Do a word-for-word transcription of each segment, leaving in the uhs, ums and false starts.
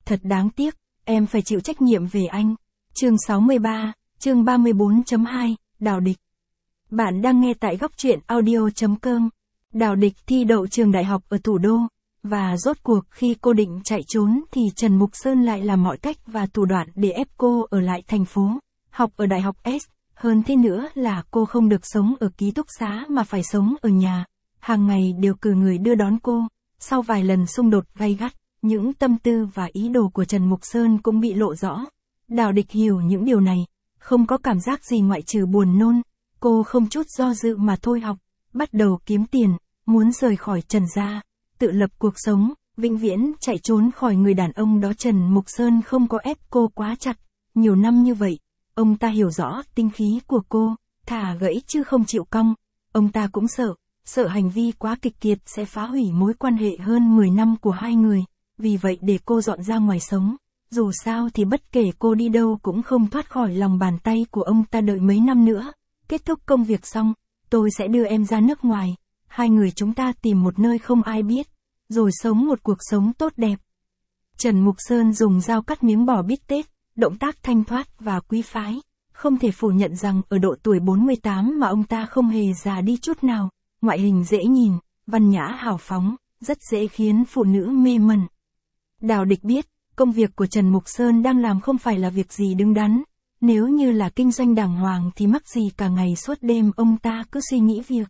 Thật đáng tiếc, em phải chịu trách nhiệm về anh. Chương sáu mươi ba, chương ba mươi bốn chấm hai, Đào Địch. Bạn đang nghe tại góc truyện audio chấm com. Đào Địch thi đậu trường đại học ở thủ đô, và rốt cuộc khi cô định chạy trốn thì Trần Mục Sơn lại làm mọi cách và thủ đoạn để ép cô ở lại thành phố, học ở đại học S. Hơn thế nữa là cô không được sống ở ký túc xá mà phải sống ở nhà. Hàng ngày đều cử người đưa đón cô. Sau vài lần xung đột gay gắt, những tâm tư và ý đồ của Trần Mục Sơn cũng bị lộ rõ. Đào Địch hiểu những điều này, không có cảm giác gì ngoại trừ buồn nôn. Cô không chút do dự mà thôi học, bắt đầu kiếm tiền, muốn rời khỏi Trần gia, tự lập cuộc sống, vĩnh viễn chạy trốn khỏi người đàn ông đó. Trần Mục Sơn không có ép cô quá chặt. Nhiều năm như vậy, ông ta hiểu rõ tinh khí của cô, thả gãy chứ không chịu cong. Ông ta cũng sợ, sợ hành vi quá kịch kiệt sẽ phá hủy mối quan hệ hơn mười năm của hai người. Vì vậy để cô dọn ra ngoài sống. Dù sao thì bất kể cô đi đâu cũng không thoát khỏi lòng bàn tay của ông ta. Đợi mấy năm nữa, kết thúc công việc xong, tôi sẽ đưa em ra nước ngoài. Hai người chúng ta tìm một nơi không ai biết, rồi sống một cuộc sống tốt đẹp. Trần Mục Sơn dùng dao cắt miếng bò bít tết, động tác thanh thoát và quý phái. Không thể phủ nhận rằng ở độ tuổi bốn mươi tám mà ông ta không hề già đi chút nào. Ngoại hình dễ nhìn, văn nhã hào phóng, rất dễ khiến phụ nữ mê mẩn. Đào Địch biết, công việc của Trần Mục Sơn đang làm không phải là việc gì đứng đắn. Nếu như là kinh doanh đàng hoàng thì mắc gì cả ngày suốt đêm ông ta cứ suy nghĩ việc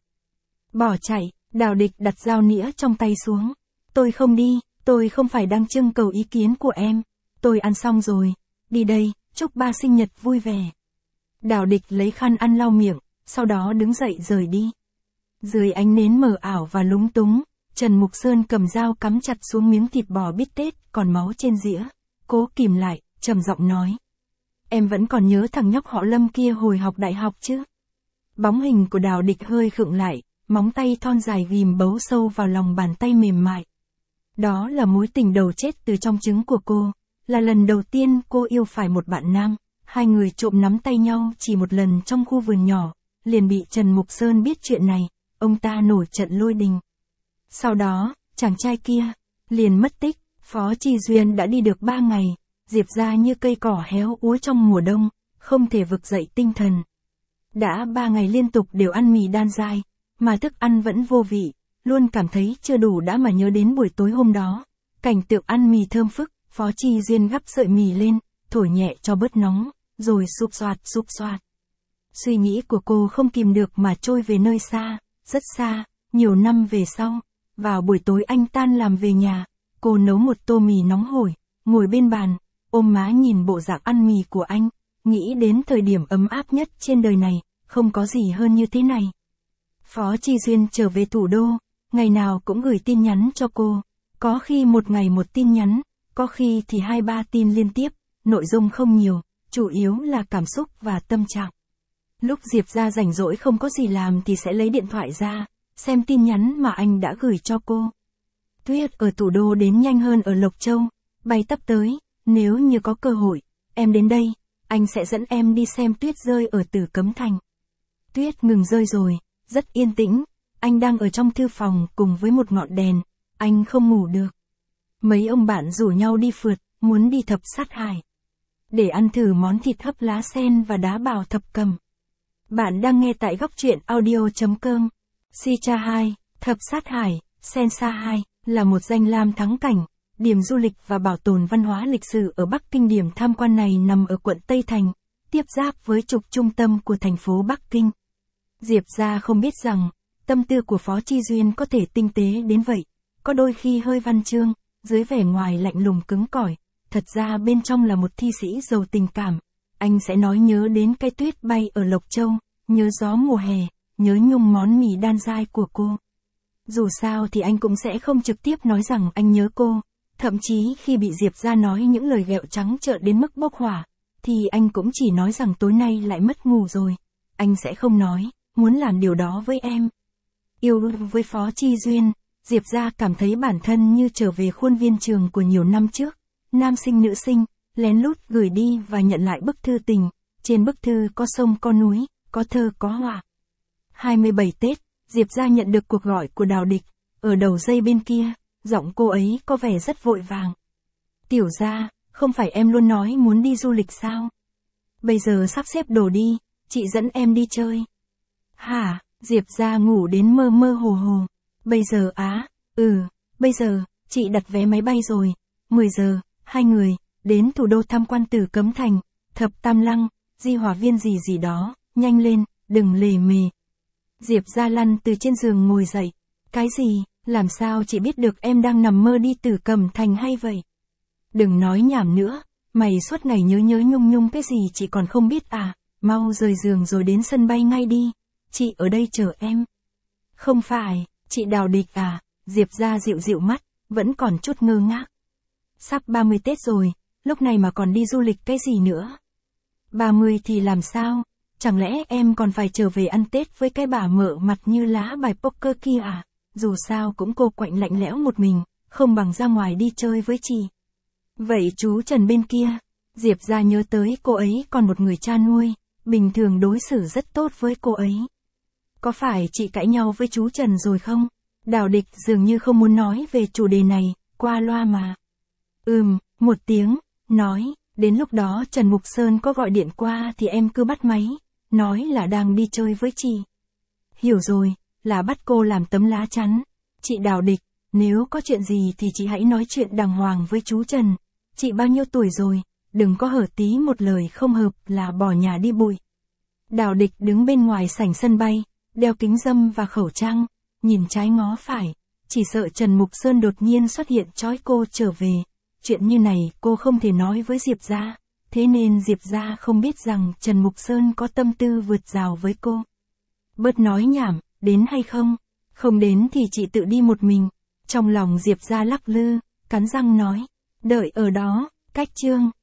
bỏ chạy. Đào Địch đặt dao nĩa trong tay xuống. Tôi không đi, tôi không phải đang trưng cầu ý kiến của em. Tôi ăn xong rồi, đi đây, chúc ba sinh nhật vui vẻ. Đào Địch lấy khăn ăn lau miệng, sau đó đứng dậy rời đi. Dưới ánh nến mờ ảo và lúng túng, Trần Mục Sơn cầm dao cắm chặt xuống miếng thịt bò bít tết còn máu trên dĩa, cố kìm lại, trầm giọng nói. Em vẫn còn nhớ thằng nhóc họ Lâm kia hồi học đại học chứ? Bóng hình của Đào Địch hơi khựng lại, móng tay thon dài ghim bấu sâu vào lòng bàn tay mềm mại. Đó là mối tình đầu chết từ trong trứng của cô, là lần đầu tiên cô yêu phải một bạn nam. Hai người trộm nắm tay nhau chỉ một lần trong khu vườn nhỏ, liền bị Trần Mục Sơn biết chuyện này, ông ta nổi trận lôi đình. Sau đó, chàng trai kia liền mất tích. Phó Chi Duyên đã đi được ba ngày, Diệp gia như cây cỏ héo úa trong mùa đông, không thể vực dậy tinh thần. Đã ba ngày liên tục đều ăn mì đan dai, mà thức ăn vẫn vô vị, luôn cảm thấy chưa đủ đã mà nhớ đến buổi tối hôm đó. Cảnh tượng ăn mì thơm phức, Phó Chi Duyên gắp sợi mì lên, thổi nhẹ cho bớt nóng, rồi sụp soạt sụp soạt. Suy nghĩ của cô không kìm được mà trôi về nơi xa, rất xa, nhiều năm về sau. Vào buổi tối anh tan làm về nhà, cô nấu một tô mì nóng hổi, ngồi bên bàn, ôm má nhìn bộ dạng ăn mì của anh, nghĩ đến thời điểm ấm áp nhất trên đời này, không có gì hơn như thế này. Phó Chi Duyên trở về thủ đô, ngày nào cũng gửi tin nhắn cho cô, có khi một ngày một tin nhắn, có khi thì hai ba tin liên tiếp, nội dung không nhiều, chủ yếu là cảm xúc và tâm trạng. Lúc Diệp ra rảnh rỗi không có gì làm thì sẽ lấy điện thoại ra, xem tin nhắn mà anh đã gửi cho cô. Tuyết ở thủ đô đến nhanh hơn ở Lộc Châu, bay tấp tới, nếu như có cơ hội, em đến đây, anh sẽ dẫn em đi xem tuyết rơi ở Tử Cấm Thành. Tuyết ngừng rơi rồi, rất yên tĩnh, anh đang ở trong thư phòng cùng với một ngọn đèn, anh không ngủ được. Mấy ông bạn rủ nhau đi phượt, muốn đi thập sát hải, để ăn thử món thịt hấp lá sen và đá bào thập cầm. Bạn đang nghe tại góc truyện audio chấm com. Sicha hai, Thập Sát Hải, Sensa hai, là một danh lam thắng cảnh, điểm du lịch và bảo tồn văn hóa lịch sử ở Bắc Kinh. Điểm tham quan này nằm ở quận Tây Thành, tiếp giáp với trục trung tâm của thành phố Bắc Kinh. Diệp gia không biết rằng, tâm tư của Phó Chi Duyên có thể tinh tế đến vậy, có đôi khi hơi văn chương, dưới vẻ ngoài lạnh lùng cứng cỏi, thật ra bên trong là một thi sĩ giàu tình cảm. Anh sẽ nói nhớ đến cây tuyết bay ở Lộc Châu, nhớ gió mùa hè, nhớ nhung món mì đan dai của cô. Dù sao thì anh cũng sẽ không trực tiếp nói rằng anh nhớ cô, thậm chí khi bị Diệp ra nói những lời ghẹo trắng trợn đến mức bốc hỏa, thì anh cũng chỉ nói rằng tối nay lại mất ngủ rồi. Anh sẽ không nói, muốn làm điều đó với em. Yêu với Phó Chi Duyên, Diệp ra cảm thấy bản thân như trở về khuôn viên trường của nhiều năm trước, nam sinh nữ sinh, lén lút gửi đi và nhận lại bức thư tình, trên bức thư có sông có núi, có thơ có họa. hai mươi bảy Tết, Diệp ra nhận được cuộc gọi của Đào Địch, ở đầu dây bên kia, giọng cô ấy có vẻ rất vội vàng. Tiểu Gia, không phải em luôn nói muốn đi du lịch sao? Bây giờ sắp xếp đồ đi, chị dẫn em đi chơi. Hả? Diệp Gia ngủ đến mơ mơ hồ hồ. Bây giờ á, ừ, bây giờ, chị đặt vé máy bay rồi. mười giờ, hai người, đến thủ đô tham quan Tử Cấm Thành, Thập Tam Lăng, Di Hòa Viên gì gì đó, nhanh lên, đừng lề mề. Diệp Gia lăn từ trên giường ngồi dậy. Cái gì, làm sao chị biết được em đang nằm mơ đi Tử Cấm Thành hay vậy? Đừng nói nhảm nữa, mày suốt ngày nhớ nhớ nhung nhung cái gì chị còn không biết à, mau rời giường rồi đến sân bay ngay đi, chị ở đây chờ em. Không phải, chị Đào Địch à, Diệp Gia dịu dịu mắt, vẫn còn chút ngơ ngác. Sắp ba mươi Tết rồi, lúc này mà còn đi du lịch cái gì nữa? ba mươi thì làm sao? Chẳng lẽ em còn phải trở về ăn Tết với cái bà mợ mặt như lá bài poker kia à? Dù sao cũng cô quạnh lạnh lẽo một mình, không bằng ra ngoài đi chơi với chị. Vậy chú Trần bên kia, Diệp Gia nhớ tới cô ấy còn một người cha nuôi, bình thường đối xử rất tốt với cô ấy. Có phải chị cãi nhau với chú Trần rồi không? Đào Địch dường như không muốn nói về chủ đề này, qua loa mà. Ừm, một tiếng, nói, đến lúc đó Trần Mục Sơn có gọi điện qua thì em cứ bắt máy, nói là đang đi chơi với chị. Hiểu rồi, là bắt cô làm tấm lá chắn. Chị Đào Địch, nếu có chuyện gì thì chị hãy nói chuyện đàng hoàng với chú Trần. Chị bao nhiêu tuổi rồi, đừng có hở tí một lời không hợp là bỏ nhà đi bụi. Đào Địch đứng bên ngoài sảnh sân bay, đeo kính râm và khẩu trang, nhìn trái ngó phải, chỉ sợ Trần Mục Sơn đột nhiên xuất hiện trói cô trở về. Chuyện như này cô không thể nói với Diệp Gia, thế nên Diệp Gia không biết rằng Trần Mục Sơn có tâm tư vượt rào với cô. Bớt nói nhảm, đến hay không? Không đến thì chị tự đi một mình. Trong lòng Diệp Gia lắc lư, cắn răng nói, đợi ở đó, cách chương.